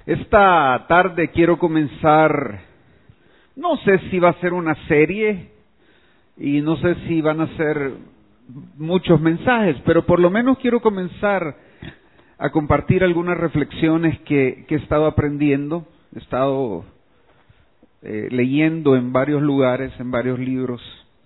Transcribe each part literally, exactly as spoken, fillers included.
Esta tarde quiero comenzar, no sé si va a ser una serie y no sé si van a ser muchos mensajes, pero por lo menos quiero comenzar a compartir algunas reflexiones que, que he estado aprendiendo, he estado eh, leyendo en varios lugares, en varios libros,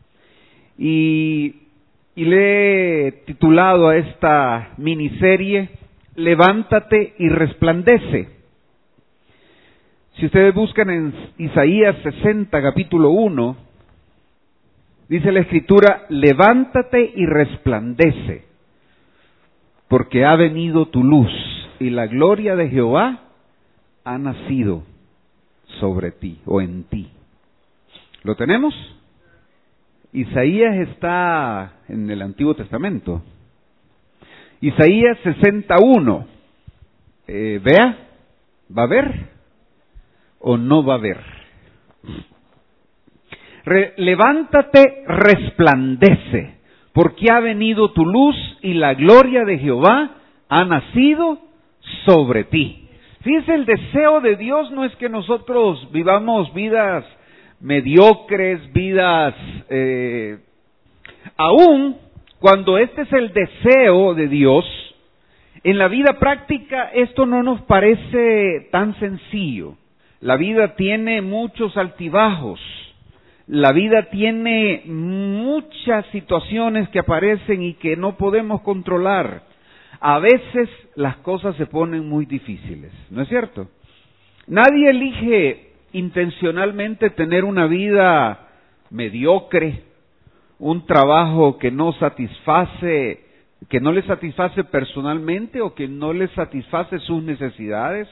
y, y le he titulado a esta miniserie Levántate y resplandece. Si ustedes buscan en Isaías sesenta, capítulo uno, dice la Escritura, levántate y resplandece, porque ha venido tu luz y la gloria de Jehová ha nacido sobre ti o en ti. ¿Lo tenemos? Isaías está en el Antiguo Testamento. Isaías sesenta y uno. Eh, vea, ¿va a ver o no va a haber? Re, levántate, resplandece, porque ha venido tu luz y la gloria de Jehová ha nacido sobre ti. Fíjense, el deseo de Dios no es que nosotros vivamos vidas mediocres, vidas, eh, aún cuando este es el deseo de Dios, en la vida práctica esto no nos parece tan sencillo. La vida tiene muchos altibajos, la vida tiene muchas situaciones que aparecen y que no podemos controlar. A veces las cosas se ponen muy difíciles, ¿no es cierto? Nadie elige intencionalmente tener una vida mediocre, un trabajo que no satisface, que no le satisface personalmente o que no le satisface sus necesidades.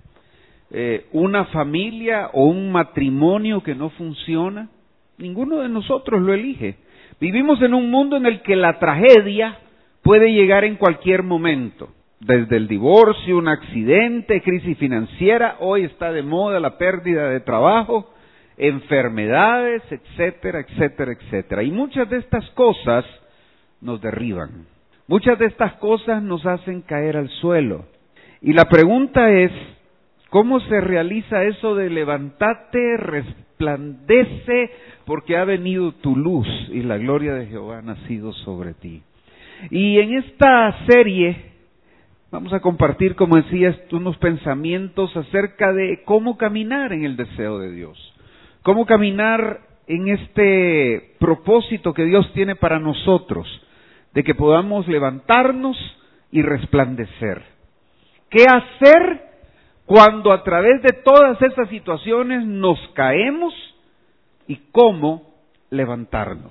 Eh, una familia o un matrimonio que no funciona, ninguno de nosotros lo elige. Vivimos en un mundo en el que la tragedia puede llegar en cualquier momento, desde el divorcio, un accidente, crisis financiera, hoy está de moda la pérdida de trabajo, enfermedades, etcétera, etcétera, etcétera. Y muchas de estas cosas nos derriban, muchas de estas cosas nos hacen caer al suelo. Y la pregunta es, ¿cómo se realiza eso de levántate, resplandece, porque ha venido tu luz y la gloria de Jehová ha nacido sobre ti? Y en esta serie vamos a compartir, como decías, unos pensamientos acerca de cómo caminar en el deseo de Dios, cómo caminar en este propósito que Dios tiene para nosotros, de que podamos levantarnos y resplandecer. ¿Qué hacer cuando a través de todas estas situaciones nos caemos y cómo levantarnos?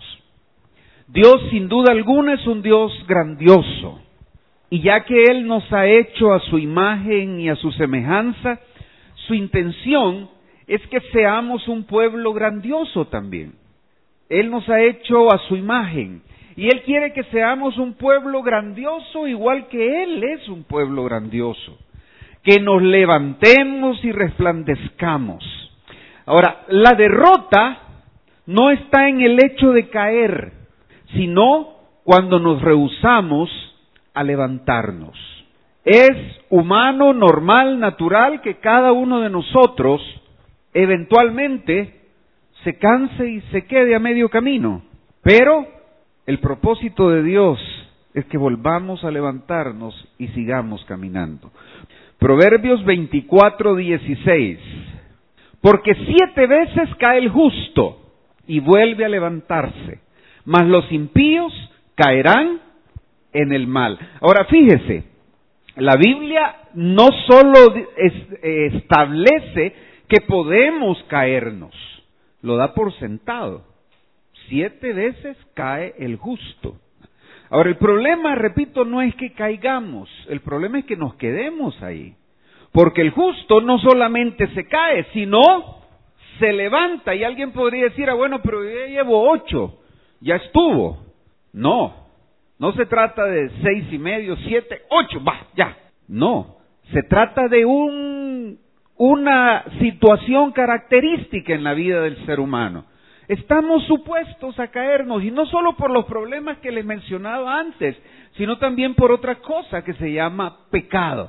Dios, sin duda alguna, es un Dios grandioso, y ya que Él nos ha hecho a su imagen y a su semejanza, su intención es que seamos un pueblo grandioso también. Él nos ha hecho a su imagen, y Él quiere que seamos un pueblo grandioso igual que Él es un pueblo grandioso. Que nos levantemos y resplandezcamos. Ahora, la derrota no está en el hecho de caer, sino cuando nos rehusamos a levantarnos. Es humano, normal, natural que cada uno de nosotros eventualmente se canse y se quede a medio camino. Pero el propósito de Dios es que volvamos a levantarnos y sigamos caminando. Proverbios veinticuatro, dieciséis. Porque siete veces cae el justo y vuelve a levantarse, mas los impíos caerán en el mal. Ahora fíjese, la Biblia no solo es, eh, establece que podemos caernos, lo da por sentado. Siete veces cae el justo. Ahora, el problema, repito, no es que caigamos, el problema es que nos quedemos ahí. Porque el justo no solamente se cae, sino se levanta. Y alguien podría decir, ah, bueno, pero yo ya llevo ocho, ya estuvo. No, no se trata de seis y medio, siete, ocho, va, ya. No, se trata de un, una situación característica en la vida del ser humano. Estamos supuestos a caernos, y no solo por los problemas que les mencionaba antes, sino también por otra cosa que se llama pecado.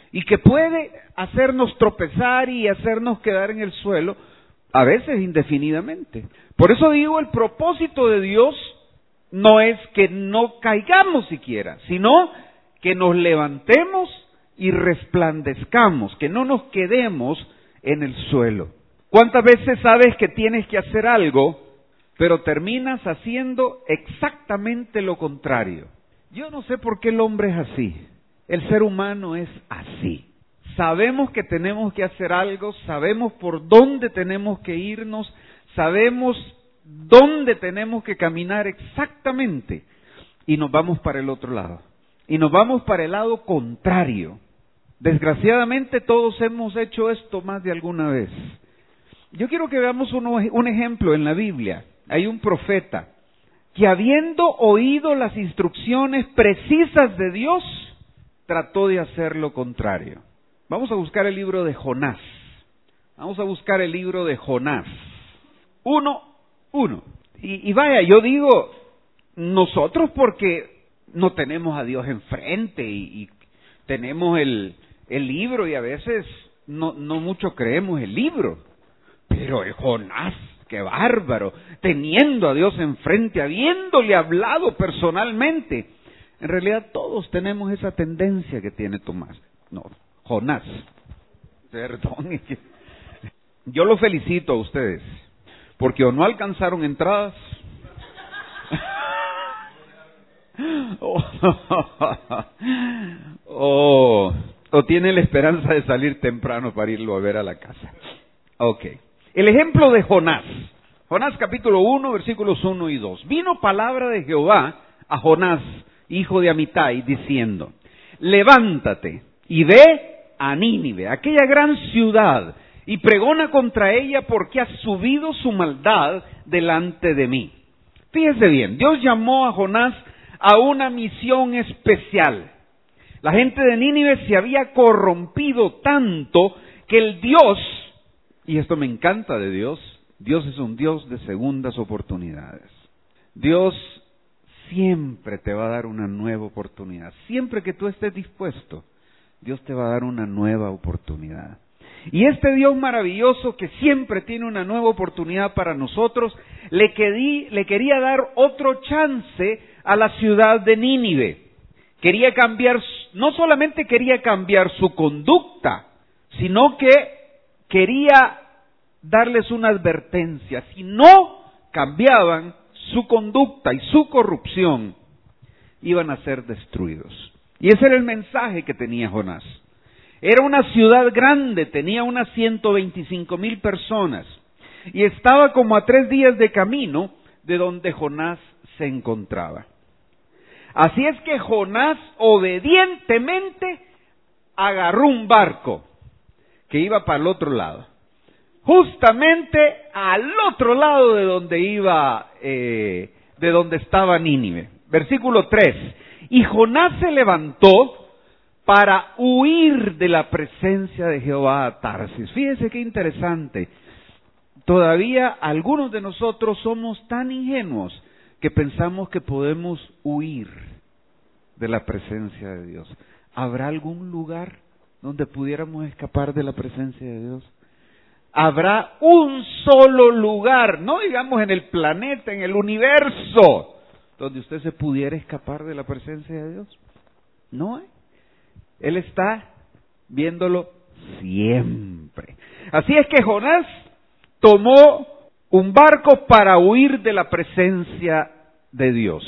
y que puede hacernos tropezar y hacernos quedar en el suelo, a veces indefinidamente. Por eso digo, el propósito de Dios no es que no caigamos siquiera, sino que nos levantemos y resplandezcamos, que no nos quedemos en el suelo. ¿Cuántas veces sabes que tienes que hacer algo, pero terminas haciendo exactamente lo contrario? Yo no sé por qué el hombre es así. El ser humano es así. Sabemos que tenemos que hacer algo, sabemos por dónde tenemos que irnos, sabemos dónde tenemos que caminar exactamente, y nos vamos para el otro lado. Y nos vamos para el lado contrario. Desgraciadamente todos hemos hecho esto más de alguna vez. Yo quiero que veamos un, un ejemplo en la Biblia. Hay un profeta que, habiendo oído las instrucciones precisas de Dios, trató de hacer lo contrario. Vamos a buscar el libro de Jonás. Vamos a buscar el libro de Jonás. Uno, uno. Y, y vaya, yo digo nosotros porque no tenemos a Dios enfrente y, y tenemos el, el libro y a veces no, no mucho creemos el libro. Pero el Jonás, qué bárbaro, teniendo a Dios enfrente, habiéndole hablado personalmente. En realidad todos tenemos esa tendencia que tiene Tomás. No, Jonás. Perdón. Yo lo felicito a ustedes, porque o no alcanzaron entradas, o, o, o tienen la esperanza de salir temprano para irlo a ver a la casa. Ok. El ejemplo de Jonás. Jonás capítulo uno, versículos uno y dos. Vino palabra de Jehová a Jonás, hijo de Amitai, diciendo: levántate y ve a Nínive, aquella gran ciudad, y pregona contra ella porque ha subido su maldad delante de mí. Fíjese bien, Dios llamó a Jonás a una misión especial. La gente de Nínive se había corrompido tanto que el Dios, y esto me encanta de Dios, Dios es un Dios de segundas oportunidades. Dios siempre te va a dar una nueva oportunidad. Siempre que tú estés dispuesto, Dios te va a dar una nueva oportunidad. Y este Dios maravilloso que siempre tiene una nueva oportunidad para nosotros, le, querí, le quería dar otro chance a la ciudad de Nínive. Quería cambiar, no solamente quería cambiar su conducta, sino que quería darles una advertencia. Si no cambiaban su conducta y su corrupción, iban a ser destruidos. Y ese era el mensaje que tenía Jonás. Era una ciudad grande, tenía unas ciento veinticinco mil personas, y estaba como a tres días de camino de donde Jonás se encontraba. Así es que Jonás obedientemente agarró un barco que iba para el otro lado, justamente al otro lado de donde iba, eh, de donde estaba Nínive. Versículo tres. Y Jonás se levantó para huir de la presencia de Jehová a Tarsis. Fíjese qué interesante. Todavía algunos de nosotros somos tan ingenuos que pensamos que podemos huir de la presencia de Dios. ¿Habrá algún lugar donde pudiéramos escapar de la presencia de Dios? Habrá un solo lugar, no digamos en el planeta, en el universo, donde usted se pudiera escapar de la presencia de Dios. No hay. Él está viéndolo siempre. Así es que Jonás tomó un barco para huir de la presencia de Dios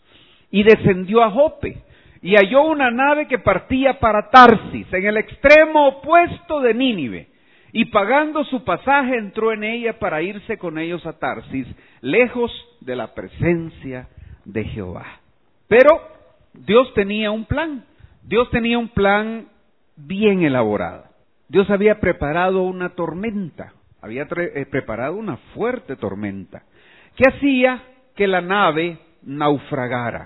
y descendió a Jope y halló una nave que partía para Tarsis, en el extremo opuesto de Nínive, y pagando su pasaje entró en ella para irse con ellos a Tarsis, lejos de la presencia de Jehová. Pero Dios tenía un plan. Dios tenía un plan bien elaborado. Dios había preparado una tormenta, había tre- eh, preparado una fuerte tormenta, que hacía que la nave naufragara.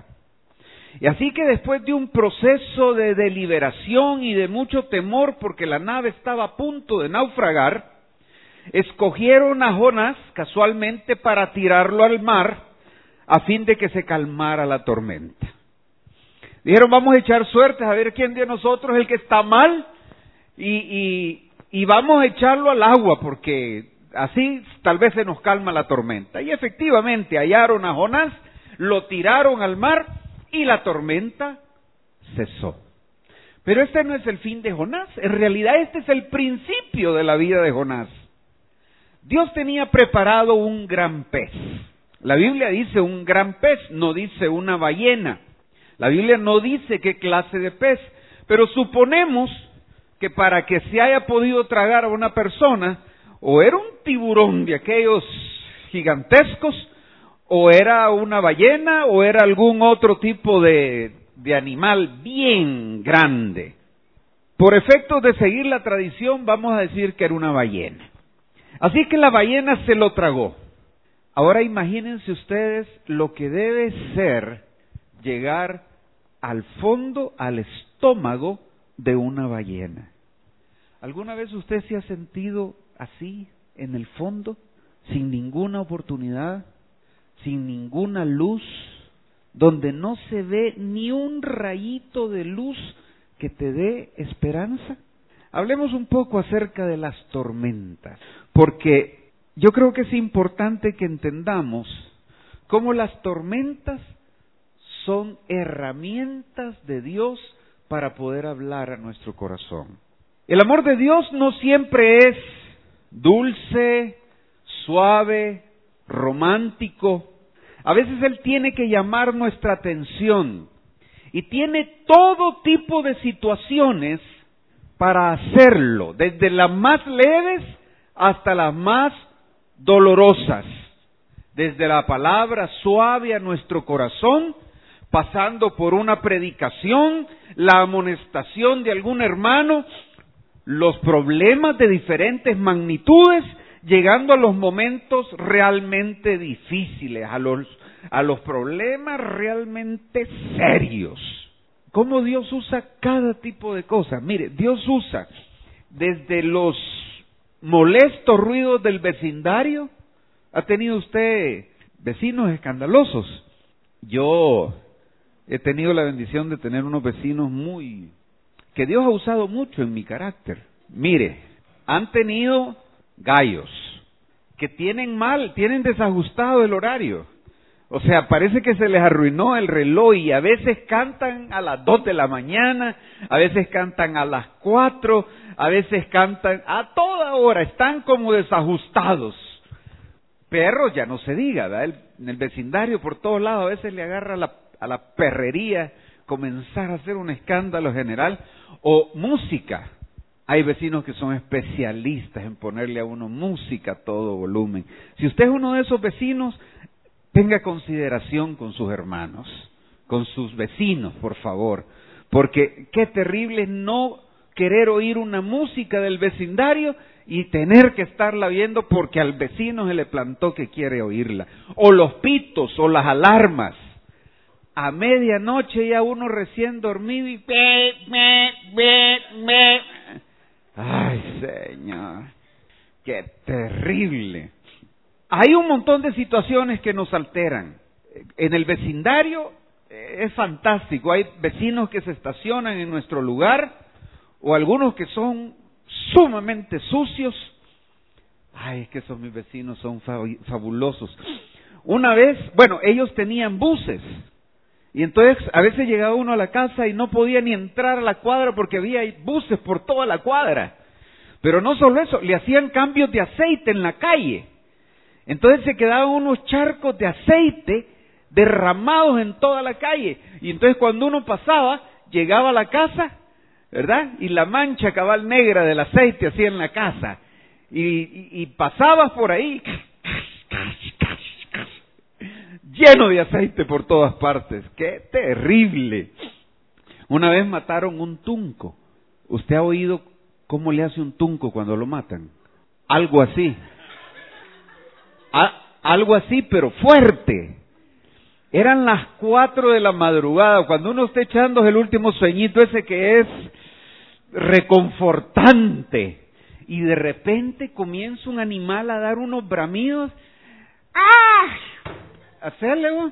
Y así que después de un proceso de deliberación y de mucho temor, porque la nave estaba a punto de naufragar, escogieron a Jonás casualmente para tirarlo al mar, a fin de que se calmara la tormenta. Dijeron, vamos a echar suertes a ver quién de nosotros es el que está mal y, y, y vamos a echarlo al agua porque así tal vez se nos calma la tormenta. Y efectivamente hallaron a Jonás, lo tiraron al mar y la tormenta cesó. Pero este no es el fin de Jonás, en realidad este es el principio de la vida de Jonás. Dios tenía preparado un gran pez. La Biblia dice un gran pez, no dice una ballena. La Biblia no dice qué clase de pez, pero suponemos que para que se haya podido tragar a una persona, o era un tiburón de aquellos gigantescos, o era una ballena, o era algún otro tipo de, de animal bien grande. Por efectos de seguir la tradición, vamos a decir que era una ballena. Así que la ballena se lo tragó. Ahora imagínense ustedes lo que debe ser llegar al fondo, al estómago de una ballena. ¿Alguna vez usted se ha sentido así, en el fondo, sin ninguna oportunidad, sin ninguna luz, donde no se ve ni un rayito de luz que te dé esperanza? Hablemos un poco acerca de las tormentas, porque yo creo que es importante que entendamos cómo las tormentas son herramientas de Dios para poder hablar a nuestro corazón. El amor de Dios no siempre es dulce, suave, romántico. A veces Él tiene que llamar nuestra atención y tiene todo tipo de situaciones para hacerlo, desde las más leves hasta las más dolorosas, desde la palabra suave a nuestro corazón, pasando por una predicación, la amonestación de algún hermano, los problemas de diferentes magnitudes, llegando a los momentos realmente difíciles, a los, a los problemas realmente serios. ¿Cómo Dios usa cada tipo de cosas? Mire, Dios usa desde los molestos ruidos del vecindario. ¿Ha tenido usted vecinos escandalosos? Yo he tenido la bendición de tener unos vecinos muy... que Dios ha usado mucho en mi carácter. Mire, han tenido gallos que tienen mal, tienen desajustado el horario. O sea, parece que se les arruinó el reloj y a veces cantan a las dos de la mañana, a veces cantan a las cuatro, a veces cantan a toda hora, están como desajustados. Perros ya no se diga, ¿verdad? El, en el vecindario por todos lados a veces le agarra la, a la perrería comenzar a hacer un escándalo general. O música. Hay vecinos que son especialistas en ponerle a uno música a todo volumen. Si usted es uno de esos vecinos, tenga consideración con sus hermanos, con sus vecinos, por favor, porque qué terrible es no querer oír una música del vecindario y tener que estarla viendo porque al vecino se le plantó que quiere oírla. O los pitos, o las alarmas. A medianoche ya uno recién dormido y... ¡Ay, Señor! ¡Qué terrible! Hay un montón de situaciones que nos alteran. En el vecindario es fantástico. Hay vecinos que se estacionan en nuestro lugar o algunos que son sumamente sucios. Ay, es que esos mis vecinos son fabulosos. Una vez, bueno, ellos tenían buses. Y entonces a veces llegaba uno a la casa y no podía ni entrar a la cuadra porque había buses por toda la cuadra. Pero no solo eso, le hacían cambios de aceite en la calle. Entonces se quedaban unos charcos de aceite derramados en toda la calle. Y entonces cuando uno pasaba, llegaba a la casa, ¿verdad? Y la mancha cabal negra del aceite así en la casa. Y, y, y pasabas por ahí, lleno de aceite por todas partes. ¡Qué terrible! Una vez mataron un tunco. ¿Usted ha oído cómo le hace un tunco cuando lo matan? Algo así. A, algo así, pero fuerte. Eran las cuatro de la madrugada, cuando uno está echando el último sueñito ese que es reconfortante. Y de repente comienza un animal a dar unos bramidos. ¡Ah! Hacerle un...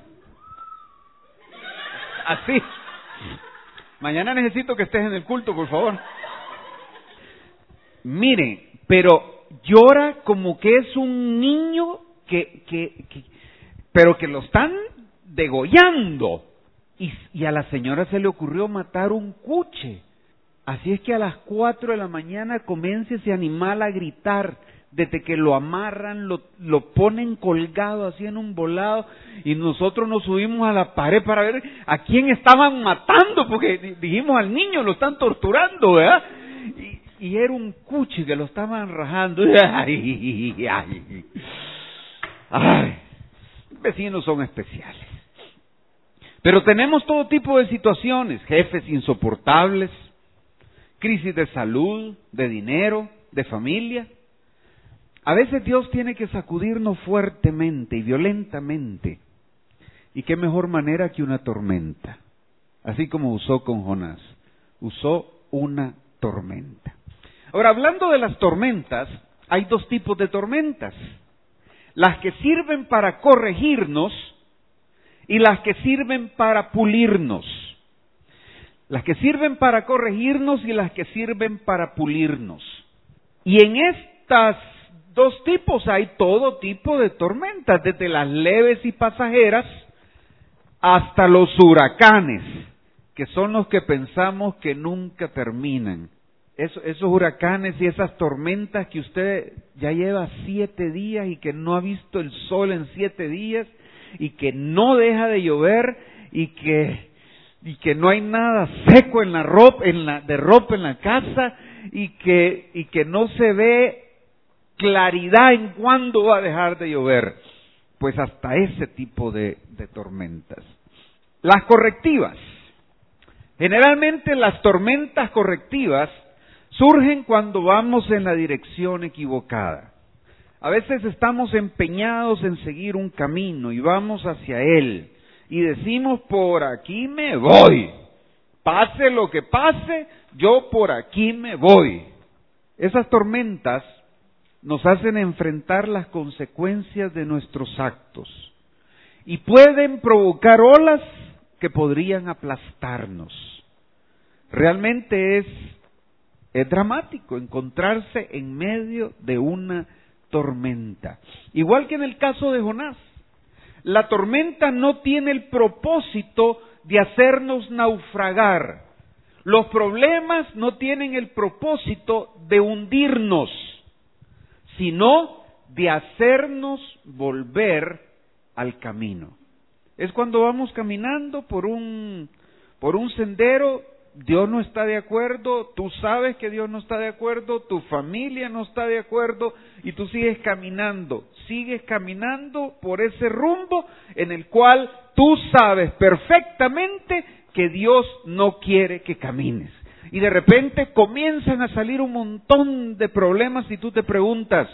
Así. Mañana necesito que estés en el culto, por favor. Miren, pero llora como que es un niño que, que, que pero que lo están degollando. Y, y a la señora se le ocurrió matar un cuche. Así es que a las cuatro de la mañana comienza ese animal a gritar, desde que lo amarran, lo, lo ponen colgado así en un volado, y nosotros nos subimos a la pared para ver a quién estaban matando, porque dijimos al niño lo están torturando, ¿verdad? Y, y era un cuche que lo estaban rajando. Ay, ay, ay, vecinos son especiales. Pero tenemos todo tipo de situaciones, jefes insoportables, crisis de salud, de dinero, de familia. A veces Dios tiene que sacudirnos fuertemente y violentamente. ¿Y qué mejor manera que una tormenta? Así como usó con Jonás. Usó una tormenta. Ahora, hablando de las tormentas, hay dos tipos de tormentas. Las que sirven para corregirnos y las que sirven para pulirnos. Las que sirven para corregirnos y las que sirven para pulirnos. Y en estas dos tipos hay todo tipo de tormentas, desde las leves y pasajeras hasta los huracanes, que son los que pensamos que nunca terminan. Eso, esos huracanes y esas tormentas que usted ya lleva siete días y que no ha visto el sol en siete días y que no deja de llover y que y que no hay nada seco en la ropa, en la de ropa en la casa y que y que no se ve claridad en cuándo va a dejar de llover. Pues hasta ese tipo de, de tormentas. Las correctivas. Generalmente las tormentas correctivas surgen cuando vamos en la dirección equivocada. A veces estamos empeñados en seguir un camino y vamos hacia él y decimos, por aquí me voy. Pase lo que pase, yo por aquí me voy. Esas tormentas nos hacen enfrentar las consecuencias de nuestros actos y pueden provocar olas que podrían aplastarnos. Realmente es, es dramático encontrarse en medio de una tormenta. Igual que en el caso de Jonás, la tormenta no tiene el propósito de hacernos naufragar. Los problemas no tienen el propósito de hundirnos, sino de hacernos volver al camino. Es cuando vamos caminando por un, por un sendero, Dios no está de acuerdo, tú sabes que Dios no está de acuerdo, tu familia no está de acuerdo, y tú sigues caminando, sigues caminando por ese rumbo en el cual tú sabes perfectamente que Dios no quiere que camines. Y de repente comienzan a salir un montón de problemas y tú te preguntas,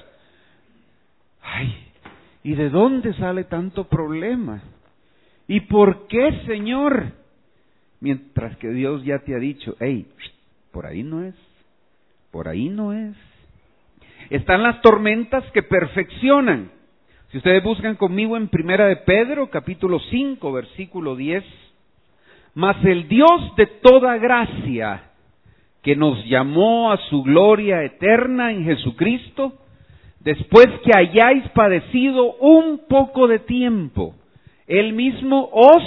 ay, ¿y de dónde sale tanto problema? ¿Y por qué, Señor? Mientras que Dios ya te ha dicho, hey, por ahí no es, por ahí no es. Están las tormentas que perfeccionan. Si ustedes buscan conmigo en Primera de Pedro, capítulo cinco, versículo diez, mas el Dios de toda gracia, que nos llamó a su gloria eterna en Jesucristo, después que hayáis padecido un poco de tiempo, Él mismo os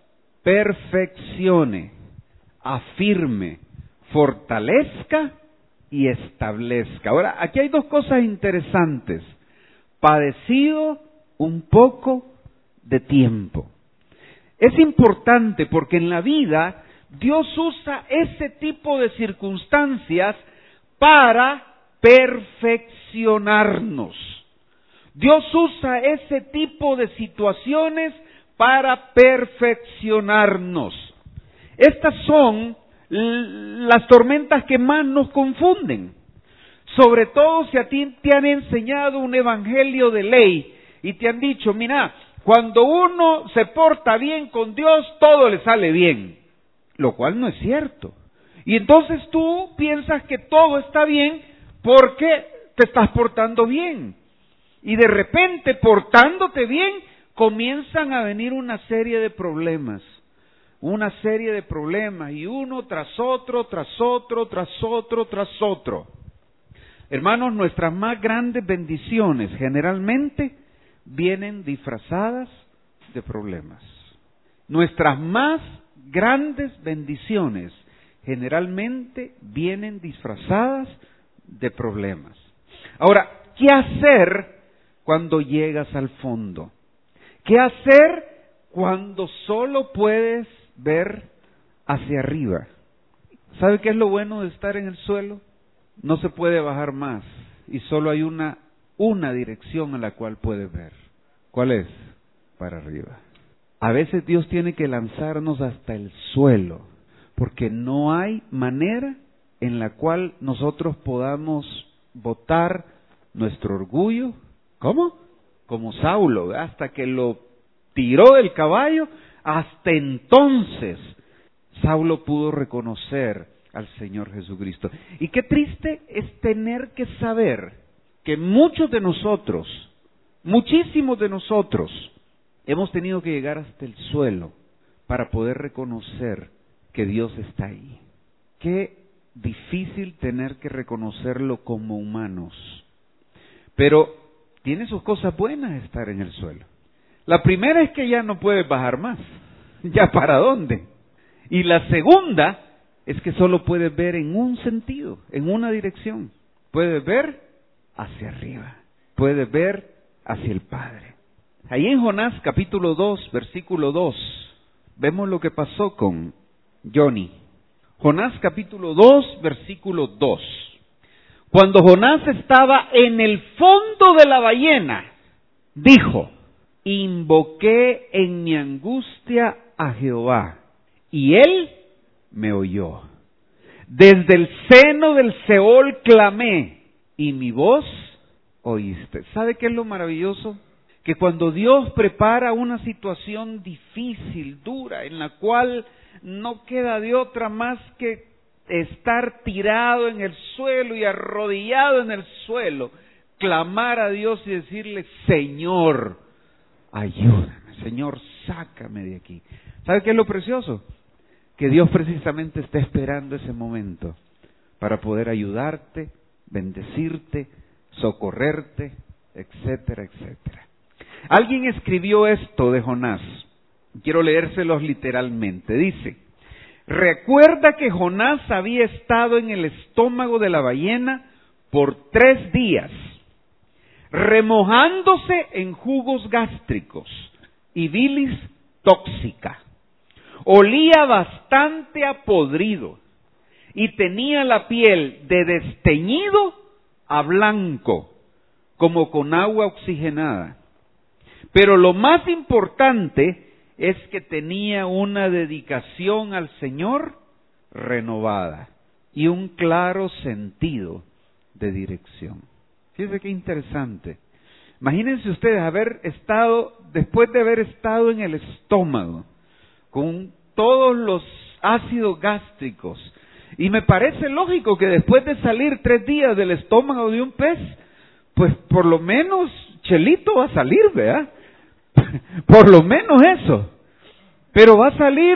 perfeccione, afirme, fortalezca y establezca. Ahora, aquí hay dos cosas interesantes. Padecido un poco de tiempo. Es importante porque en la vida Dios usa ese tipo de circunstancias para perfeccionarnos. Dios usa ese tipo de situaciones para perfeccionarnos. Estas son las tormentas que más nos confunden. Sobre todo si a ti te han enseñado un evangelio de ley y te han dicho, mira, cuando uno se porta bien con Dios, todo le sale bien. Lo cual no es cierto. Y entonces tú piensas que todo está bien porque te estás portando bien. Y de repente, portándote bien, comienzan a venir una serie de problemas. Una serie de problemas. Y uno tras otro, tras otro, tras otro, tras otro. Hermanos, nuestras más grandes bendiciones generalmente vienen disfrazadas de problemas. Nuestras más grandes bendiciones generalmente vienen disfrazadas de problemas. Ahora, ¿qué hacer cuando llegas al fondo? ¿Qué hacer cuando solo puedes ver hacia arriba? ¿Sabe qué es lo bueno de estar en el suelo? No se puede bajar más y solo hay una, una dirección a la cual puedes ver. ¿Cuál es? Para arriba. A veces Dios tiene que lanzarnos hasta el suelo, porque no hay manera en la cual nosotros podamos botar nuestro orgullo. ¿Cómo? Como Saulo, ¿verdad? Hasta que lo tiró del caballo, hasta entonces Saulo pudo reconocer al Señor Jesucristo. Y qué triste es tener que saber que muchos de nosotros, muchísimos de nosotros, hemos tenido que llegar hasta el suelo para poder reconocer que Dios está ahí. Qué difícil tener que reconocerlo como humanos. Pero tiene sus cosas buenas estar en el suelo. La primera es que ya no puedes bajar más. ¿Ya para dónde? Y la segunda es que solo puedes ver en un sentido, en una dirección. Puedes ver hacia arriba. Puedes ver hacia el Padre. Ahí en Jonás capítulo dos, versículo dos, vemos lo que pasó con Johnny. Jonás capítulo dos, versículo dos. Cuando Jonás estaba en el fondo de la ballena, dijo: invoqué en mi angustia a Jehová, y él me oyó. Desde el seno del Seol clamé, y mi voz oíste. ¿Sabe qué es lo maravilloso? Que cuando Dios prepara una situación difícil, dura, en la cual no queda de otra más que estar tirado en el suelo y arrodillado en el suelo, clamar a Dios y decirle: Señor, ayúdame, Señor, sácame de aquí. ¿Sabe qué es lo precioso? Que Dios precisamente está esperando ese momento para poder ayudarte, bendecirte, socorrerte, etcétera, etcétera. Alguien escribió esto de Jonás. Quiero leérselos literalmente. Dice: recuerda que Jonás había estado en el estómago de la ballena por tres días, remojándose en jugos gástricos y bilis tóxica. Olía bastante a podrido y tenía la piel de desteñido a blanco, como con agua oxigenada. Pero lo más importante es que tenía una dedicación al Señor renovada y un claro sentido de dirección. Fíjense qué interesante. Imagínense ustedes haber estado, después de haber estado en el estómago, con todos los ácidos gástricos, y me parece lógico que después de salir tres días del estómago de un pez, pues por lo menos chelito va a salir, ¿verdad? Por lo menos eso. Pero va a salir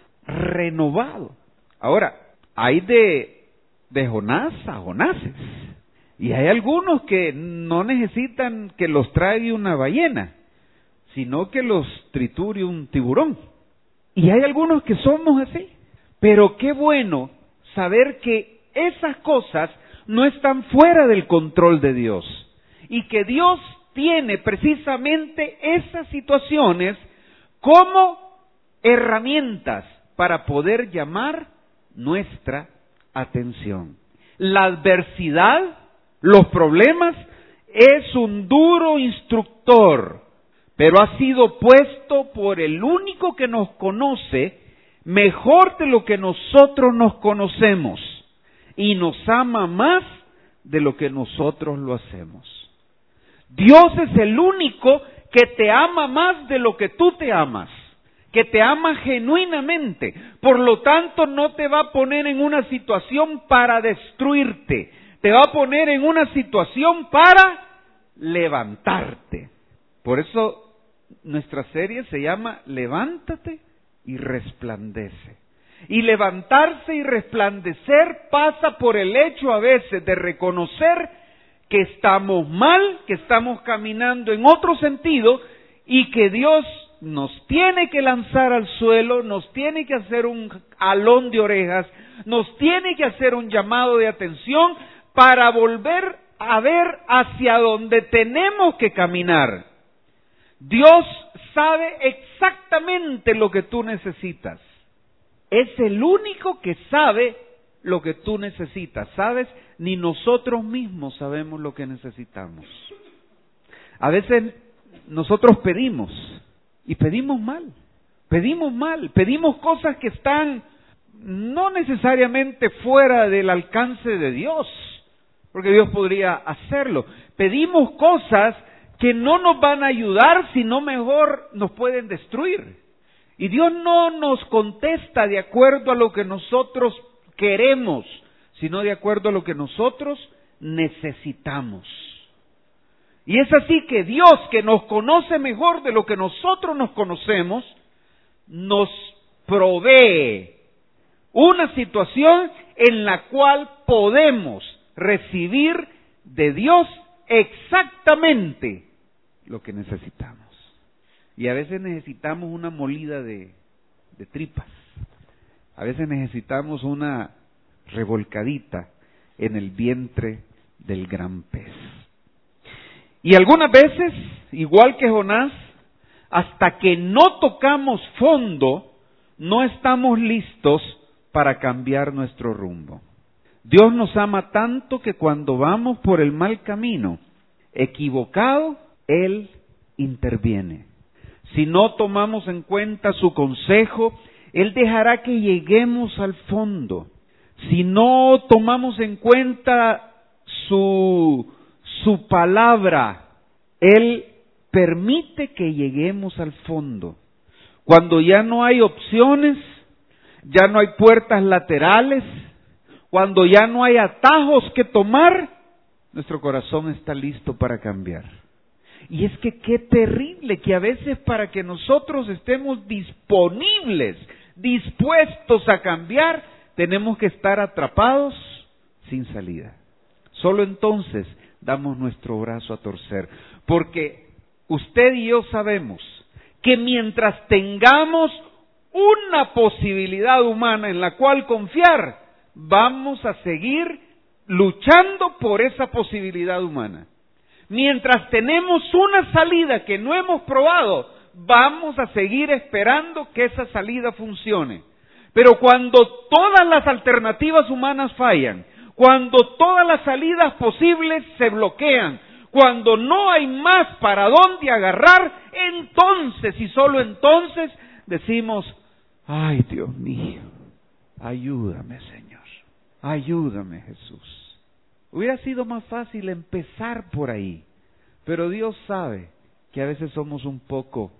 renovado. Ahora, hay de, de Jonás a Jonases. Y hay algunos que no necesitan que los traiga una ballena, sino que los triture un tiburón. Y hay algunos que somos así. Pero qué bueno saber que esas cosas no están fuera del control de Dios. Y que Dios tiene precisamente esas situaciones como herramientas para poder llamar nuestra atención. La adversidad, los problemas, es un duro instructor, pero ha sido puesto por el único que nos conoce mejor de lo que nosotros nos conocemos y nos ama más de lo que nosotros lo hacemos. Dios es el único que te ama más de lo que tú te amas, que te ama genuinamente. Por lo tanto, no te va a poner en una situación para destruirte, te va a poner en una situación para levantarte. Por eso nuestra serie se llama Levántate y resplandece. Y levantarse y resplandecer pasa por el hecho a veces de reconocer que estamos mal, que estamos caminando en otro sentido y que Dios nos tiene que lanzar al suelo, nos tiene que hacer un jalón de orejas, nos tiene que hacer un llamado de atención para volver a ver hacia donde tenemos que caminar. Dios sabe exactamente lo que tú necesitas. Es el único que sabe lo que tú necesitas. ¿Sabes? Ni nosotros mismos sabemos lo que necesitamos. A veces nosotros pedimos, y pedimos mal, pedimos mal, pedimos cosas que están no necesariamente fuera del alcance de Dios, porque Dios podría hacerlo. Pedimos cosas que no nos van a ayudar, sino mejor nos pueden destruir. Y Dios no nos contesta de acuerdo a lo que nosotros queremos, sino de acuerdo a lo que nosotros necesitamos. Y es así que Dios, que nos conoce mejor de lo que nosotros nos conocemos, nos provee una situación en la cual podemos recibir de Dios exactamente lo que necesitamos. Y a veces necesitamos una molida de, de tripas. A veces necesitamos una revolcadita en el vientre del gran pez. Y algunas veces, igual que Jonás, hasta que no tocamos fondo, no estamos listos para cambiar nuestro rumbo. Dios nos ama tanto que cuando vamos por el mal camino, equivocado, Él interviene. Si no tomamos en cuenta su consejo, Él dejará que lleguemos al fondo. Si no tomamos en cuenta su, su palabra, Él permite que lleguemos al fondo. Cuando ya no hay opciones, ya no hay puertas laterales, cuando ya no hay atajos que tomar, nuestro corazón está listo para cambiar. Y es que qué terrible que a veces para que nosotros estemos disponibles, dispuestos a cambiar, tenemos que estar atrapados sin salida. Solo entonces damos nuestro brazo a torcer, porque usted y yo sabemos que mientras tengamos una posibilidad humana en la cual confiar, vamos a seguir luchando por esa posibilidad humana. Mientras tenemos una salida que no hemos probado, vamos a seguir esperando que esa salida funcione. Pero cuando todas las alternativas humanas fallan, cuando todas las salidas posibles se bloquean, cuando no hay más para dónde agarrar, entonces y solo entonces decimos, ay Dios mío, ayúdame Señor, ayúdame Jesús. Hubiera sido más fácil empezar por ahí, pero Dios sabe que a veces somos un poco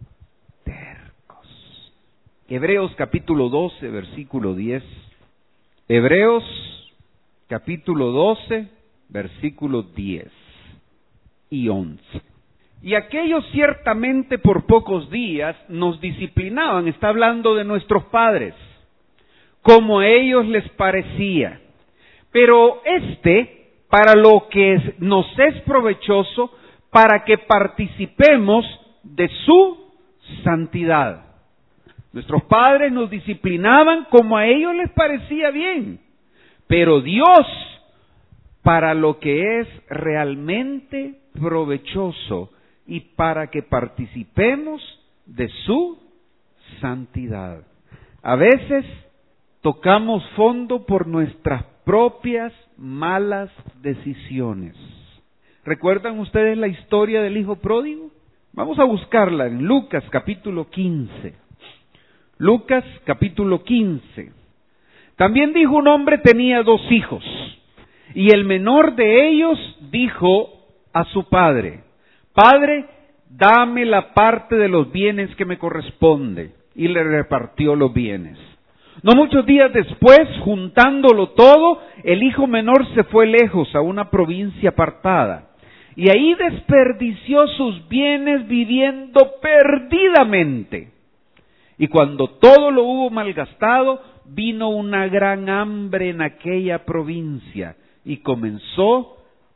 tercos. Hebreos capítulo doce, versículo diez. Hebreos capítulo doce, versículo diez y once. Y aquellos ciertamente por pocos días nos disciplinaban, está hablando de nuestros padres, como a ellos les parecía. Pero este, para lo que nos es provechoso, para que participemos de su santidad. Nuestros padres nos disciplinaban como a ellos les parecía bien, pero Dios, para lo que es realmente provechoso y para que participemos de su santidad. A veces tocamos fondo por nuestras propias malas decisiones. ¿Recuerdan ustedes la historia del hijo pródigo? Vamos a buscarla en Lucas capítulo quince. Lucas capítulo quince. También dijo un hombre tenía dos hijos, y el menor de ellos dijo a su padre, Padre, dame la parte de los bienes que me corresponde, y le repartió los bienes. No muchos días después, juntándolo todo, el hijo menor se fue lejos a una provincia apartada, y ahí desperdició sus bienes viviendo perdidamente. Y cuando todo lo hubo malgastado, vino una gran hambre en aquella provincia, y comenzó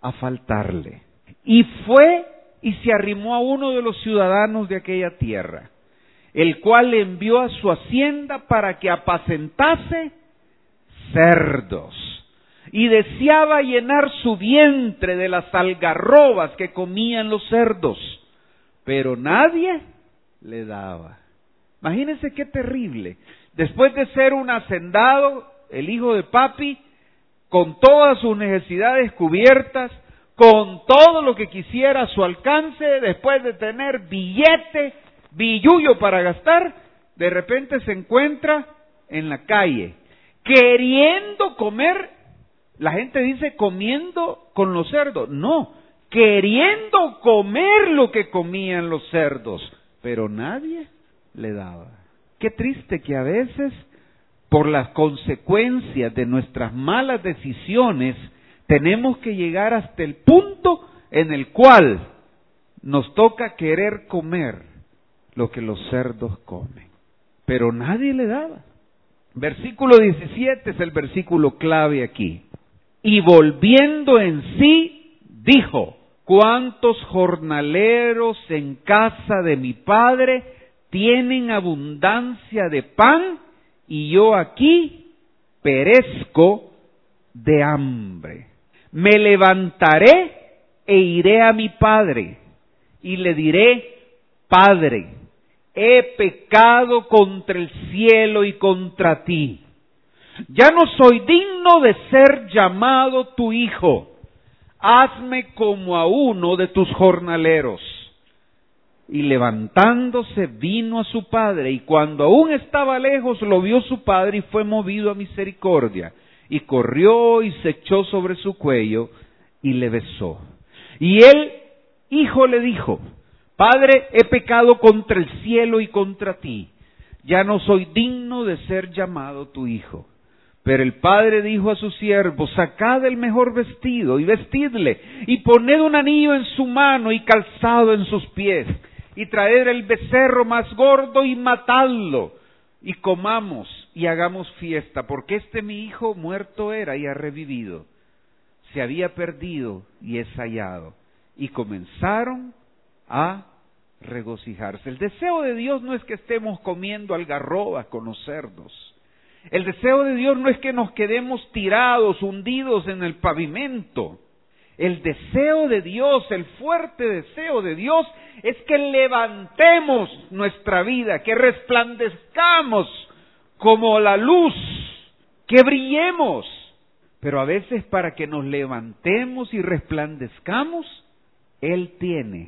a faltarle. Y fue y se arrimó a uno de los ciudadanos de aquella tierra, el cual le envió a su hacienda para que apacentase cerdos, y deseaba llenar su vientre de las algarrobas que comían los cerdos, pero nadie le daba. Imagínense qué terrible. Después de ser un hacendado, el hijo de papi, con todas sus necesidades cubiertas, con todo lo que quisiera a su alcance, después de tener billete, billullo para gastar, de repente se encuentra en la calle, queriendo comer. La gente dice comiendo con los cerdos. No, queriendo comer lo que comían los cerdos, pero nadie le daba. Qué triste que a veces, por las consecuencias de nuestras malas decisiones, tenemos que llegar hasta el punto en el cual nos toca querer comer lo que los cerdos comen. Pero nadie le daba. Versículo diecisiete es el versículo clave aquí. Y volviendo en sí, dijo: ¿cuántos jornaleros en casa de mi padre tienen abundancia de pan, y yo aquí perezco de hambre? Me levantaré e iré a mi padre, y le diré: Padre, he pecado contra el cielo y contra ti. Ya no soy digno de ser llamado tu hijo. Hazme como a uno de tus jornaleros. Y levantándose vino a su padre, y cuando aún estaba lejos lo vio su padre, y fue movido a misericordia, y corrió y se echó sobre su cuello y le besó. Y el hijo le dijo: Padre, he pecado contra el cielo y contra ti, ya no soy digno de ser llamado tu hijo. Pero el padre dijo a sus siervos: sacad el mejor vestido y vestidle, y poned un anillo en su mano y calzado en sus pies, y traed el becerro más gordo y matadlo, y comamos y hagamos fiesta, porque este mi hijo muerto era y ha revivido, se había perdido y es hallado. Y comenzaron a regocijarse. El deseo de Dios no es que estemos comiendo algarrobas con los cerdos. El deseo de Dios no es que nos quedemos tirados, hundidos en el pavimento. El deseo de Dios, el fuerte deseo de Dios, es que levantemos nuestra vida, que resplandezcamos como la luz, que brillemos. Pero a veces, para que nos levantemos y resplandezcamos, Él tiene,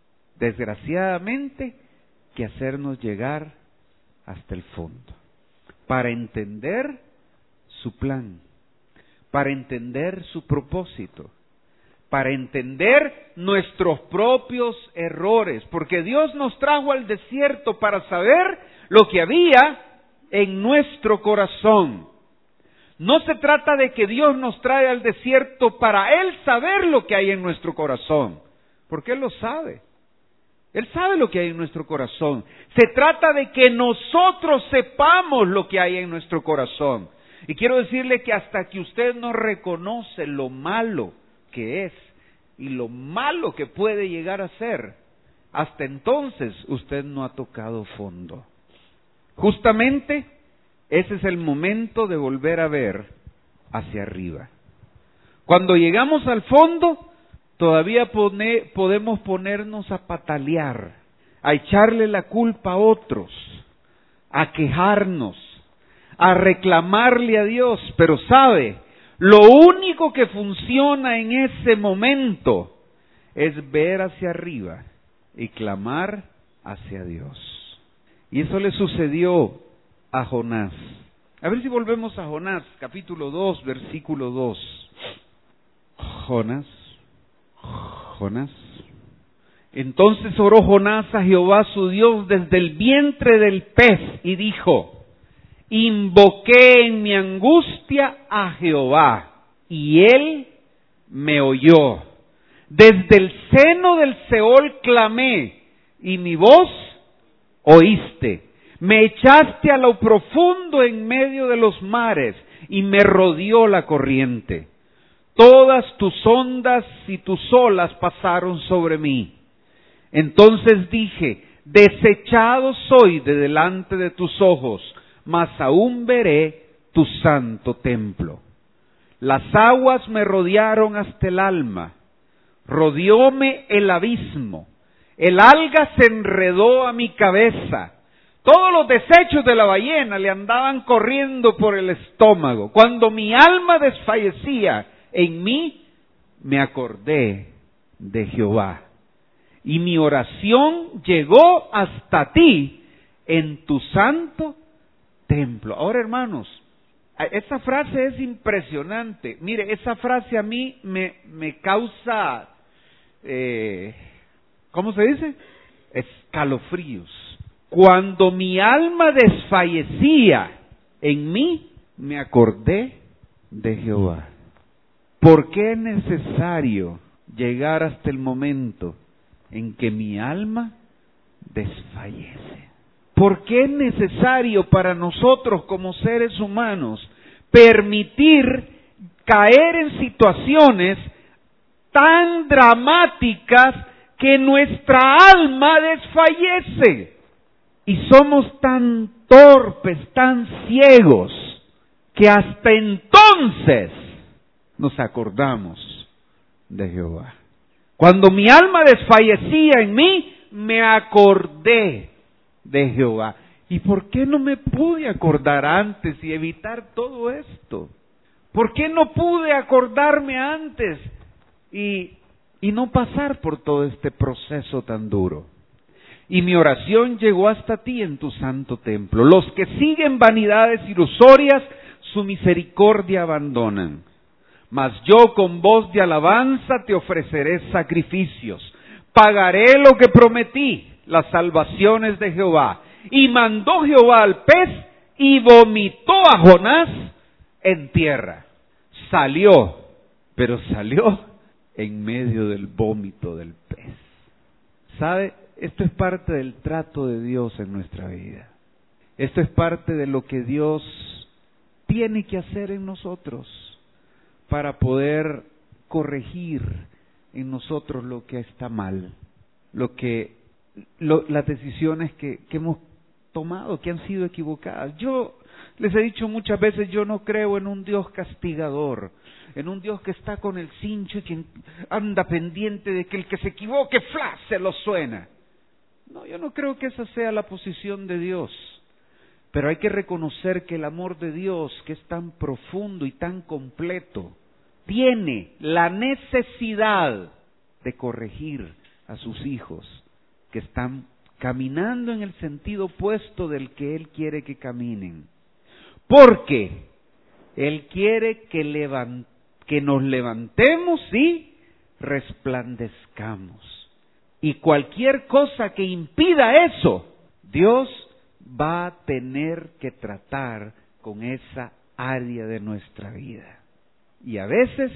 desgraciadamente, que hacernos llegar hasta el fondo, para entender su plan, para entender su propósito, para entender nuestros propios errores, porque Dios nos trajo al desierto para saber lo que había en nuestro corazón. No se trata de que Dios nos trae al desierto para Él saber lo que hay en nuestro corazón, porque Él lo sabe. Él sabe lo que hay en nuestro corazón. Se trata de que nosotros sepamos lo que hay en nuestro corazón. Y quiero decirle que hasta que usted no reconoce lo malo que es y lo malo que puede llegar a ser, hasta entonces usted no ha tocado fondo. Justamente ese es el momento de volver a ver hacia arriba. Cuando llegamos al fondo, todavía pone, podemos ponernos a patalear, a echarle la culpa a otros, a quejarnos, a reclamarle a Dios. Pero sabe, lo único que funciona en ese momento es ver hacia arriba y clamar hacia Dios. Y eso le sucedió a Jonás. A ver si volvemos a Jonás, capítulo dos, versículo dos. Jonás. Jonás. Entonces oró Jonás a Jehová su Dios desde el vientre del pez y dijo: invoqué en mi angustia a Jehová, y él me oyó. Desde el seno del Seol clamé, y mi voz oíste. Me echaste a lo profundo en medio de los mares, y me rodeó la corriente. todas tus ondas y tus olas pasaron sobre mí. Entonces dije, desechado soy de delante de tus ojos, mas aún veré tu santo templo. Las aguas me rodearon hasta el alma, rodeóme el abismo, el alga se enredó a mi cabeza, todos los desechos de la ballena le andaban corriendo por el estómago. Cuando mi alma desfallecía en mí, me acordé de Jehová, y mi oración llegó hasta ti en tu santo templo. Ahora, hermanos, esa frase es impresionante. Mire, esa frase a mí me, me causa, eh, ¿cómo se dice? Escalofríos. Cuando mi alma desfallecía en mí, me acordé de Jehová. ¿Por qué es necesario llegar hasta el momento en que mi alma desfallece? ¿Por qué es necesario para nosotros como seres humanos permitir caer en situaciones tan dramáticas que nuestra alma desfallece? Y somos tan torpes, tan ciegos, que hasta entonces nos acordamos de Jehová. Cuando mi alma desfallecía en mí, me acordé de Jehová. ¿Y por qué no me pude acordar antes y evitar todo esto? ¿Por qué no pude acordarme antes y, y no pasar por todo este proceso tan duro? Y mi oración llegó hasta ti en tu santo templo. Los que siguen vanidades ilusorias, su misericordia abandonan. Mas yo con voz de alabanza te ofreceré sacrificios. Pagaré lo que prometí, las salvaciones de Jehová. Y mandó Jehová al pez y vomitó a Jonás en tierra. Salió, pero salió en medio del vómito del pez. ¿Sabe? Esto es parte del trato de Dios en nuestra vida. Esto es parte de lo que Dios tiene que hacer en nosotros para poder corregir en nosotros lo que está mal, lo que, lo, las decisiones que, que hemos tomado, que han sido equivocadas. Yo les he dicho muchas veces, yo no creo en un Dios castigador, en un Dios que está con el cincho y que anda pendiente de que el que se equivoque, ¡flash!, se lo suena. No, yo no creo que esa sea la posición de Dios. Pero hay que reconocer que el amor de Dios, que es tan profundo y tan completo, tiene la necesidad de corregir a sus hijos que están caminando en el sentido opuesto del que Él quiere que caminen. Porque Él quiere que, levant- que nos levantemos y resplandezcamos. Y cualquier cosa que impida eso, Dios va a tener que tratar con esa área de nuestra vida. Y a veces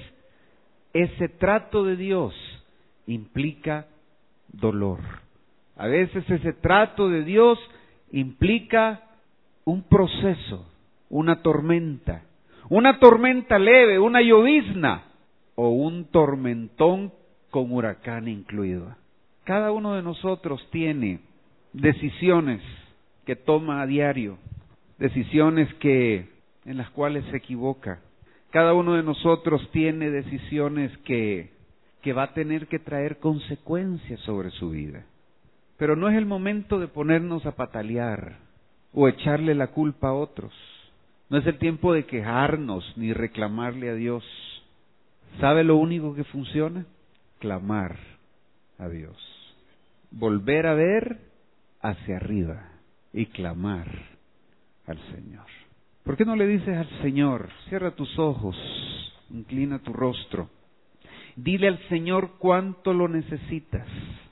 ese trato de Dios implica dolor. A veces ese trato de Dios implica un proceso, una tormenta, una tormenta leve, una llovizna o un tormentón con huracán incluido. Cada uno de nosotros tiene decisiones que toma a diario, decisiones que en las cuales se equivoca. Cada uno de nosotros tiene decisiones que, que va a tener que traer consecuencias sobre su vida. Pero no es el momento de ponernos a patalear o echarle la culpa a otros. No es el tiempo de quejarnos ni reclamarle a Dios. ¿Sabe lo único que funciona? Clamar a Dios. Volver a ver hacia arriba y clamar al Señor. ¿Por qué no le dices al Señor, cierra tus ojos, inclina tu rostro, dile al Señor cuánto lo necesitas?